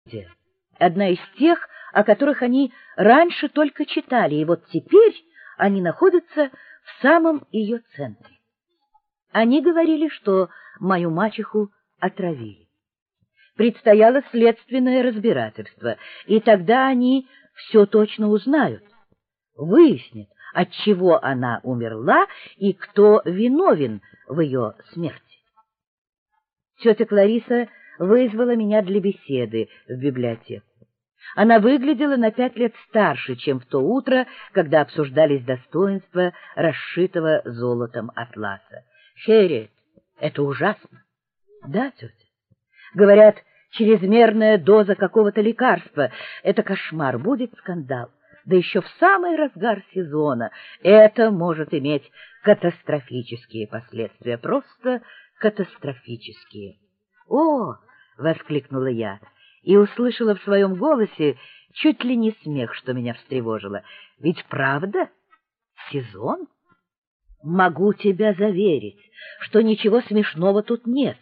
одна из тех, о которых они раньше только читали, и вот теперь они находятся в самом ее центре. Они говорили, что мою мачеху отравили. Предстояло следственное разбирательство, и тогда они все точно узнают, выяснят, отчего она умерла и кто виновен в ее смерти. Тетя Клариса вызвала меня для беседы в библиотеку. Она выглядела на 5 лет старше, чем в то утро, когда обсуждались достоинства расшитого золотом атласа. «Хэрриет, это ужасно!» «Да, тетя. Говорят, чрезмерная доза какого-то лекарства. Это кошмар, будет скандал. Да еще в самый разгар сезона. Это может иметь катастрофические последствия, просто катастрофические». «О!» — воскликнула я и услышала в своем голосе чуть ли не смех, что меня встревожило. «Ведь правда? Сезон? Могу тебя заверить, что ничего смешного тут нет».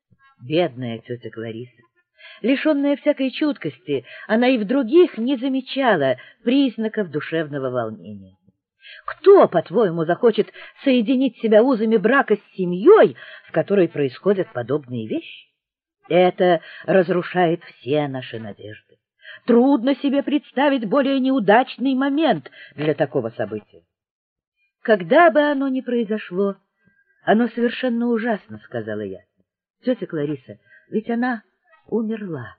Бедная тетя Клариса. Лишенная всякой чуткости, она и в других не замечала признаков душевного волнения. Кто, по-твоему, захочет соединить себя узами брака с семьей, в которой происходят подобные вещи? Это разрушает все наши надежды. Трудно себе представить более неудачный момент для такого события. Когда бы оно ни произошло, оно совершенно ужасно, сказала я. Тетя Клариса, ведь она умерла.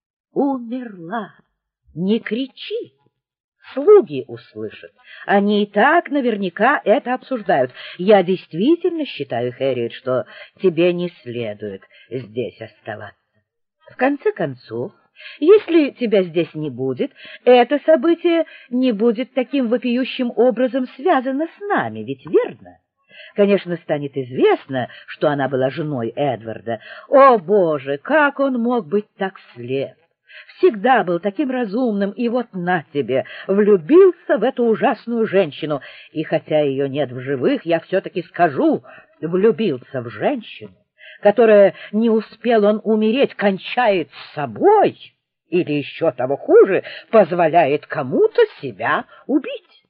Умерла. Не кричи. Слуги услышат. Они и так наверняка это обсуждают. Я действительно считаю, Хэрриет, что тебе не следует здесь оставаться. В конце концов, если тебя здесь не будет, это событие не будет таким вопиющим образом связано с нами, ведь верно? Конечно, станет известно, что она была женой Эдварда. О, Боже, как он мог быть так слеп! Всегда был таким разумным, и вот на тебе, влюбился в эту ужасную женщину. И хотя ее нет в живых, я все-таки скажу, влюбился в женщину, которая, не успел он умереть, кончает с собой, или еще того хуже, позволяет кому-то себя убить.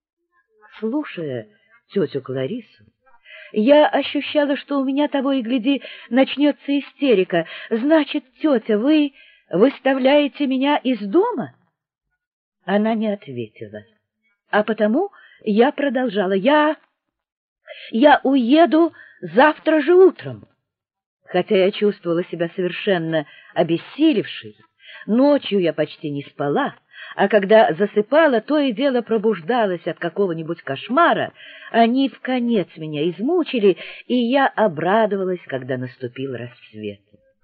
Слушая тетю Кларису, я ощущала, что у меня того и гляди начнется истерика. Значит, тетя, вы выставляете меня из дома? Она не ответила, а потому я продолжала. Я уеду завтра же утром. Хотя я чувствовала себя совершенно обессилевшей, ночью я почти не спала, а когда засыпала, то и дело пробуждалась от какого-нибудь кошмара. Они вконец меня измучили, и я обрадовалась, когда наступил рассвет.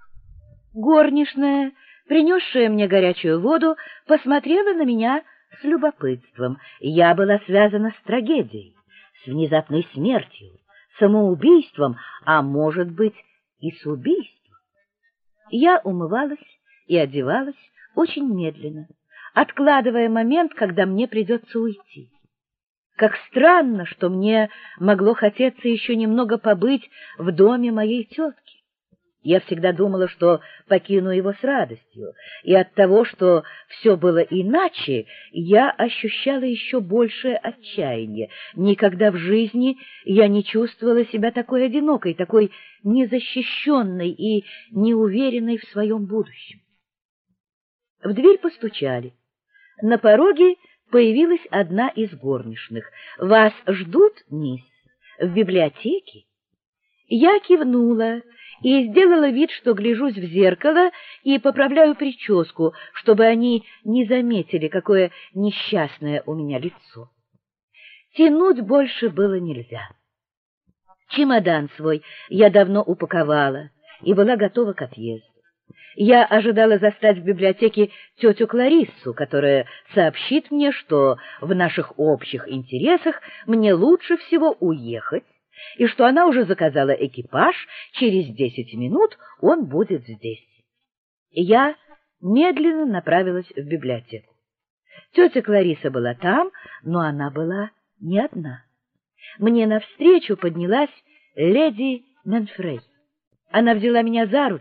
Горничная, принесшая мне горячую воду, посмотрела на меня с любопытством. Я была связана с трагедией, с внезапной смертью, самоубийством, а может быть и с убийством. Я умывалась и одевалась очень медленно, откладывая момент, когда мне придется уйти. Как странно, что мне могло хотеться еще немного побыть в доме моей тетки. Я всегда думала, что покину его с радостью, и от того, что все было иначе, я ощущала еще большее отчаяние. Никогда в жизни я не чувствовала себя такой одинокой, такой незащищенной и неуверенной в своем будущем. В дверь постучали. На пороге появилась одна из горничных. «Вас ждут, мисс, в библиотеке?» Я кивнула и сделала вид, что гляжусь в зеркало и поправляю прическу, чтобы они не заметили, какое несчастное у меня лицо. Тянуть больше было нельзя. Чемодан свой я давно упаковала и была готова к отъезду. Я ожидала застать в библиотеке тетю Кларису, которая сообщит мне, что в наших общих интересах мне лучше всего уехать, и что она уже заказала экипаж, через 10 минут он будет здесь. Я медленно направилась в библиотеку. Тетя Клариса была там, но она была не одна. Мне навстречу поднялась леди Менфрей. Она взяла меня за руку